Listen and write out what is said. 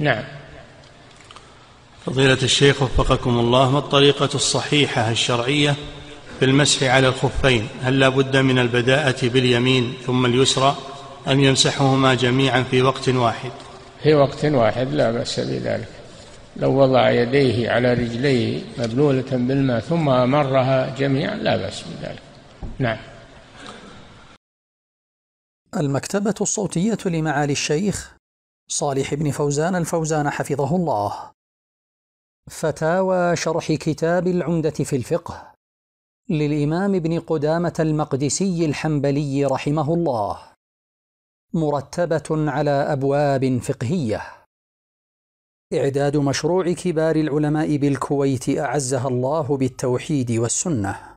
نعم. فضيلة الشيخ وفقكم الله، ما الطريقة الصحيحة الشرعية في المسح على الخفين؟ هل لا بد من البداءة باليمين ثم اليسرى أم يمسحهما جميعا في وقت واحد؟ في وقت واحد لا بأس بذلك، لو وضع يديه على رجليه مبلولة بالماء ثم مرها جميعا لا بأس بذلك. نعم. المكتبة الصوتية لمعالي الشيخ صالح بن فوزان الفوزان حفظه الله. فتاوى شرح كتاب العمدة في الفقه للإمام ابن قدامة المقدسي الحنبلي رحمه الله، مرتبة على أبواب فقهية. إعداد مشروع كبار العلماء بالكويت أعزها الله بالتوحيد والسنة.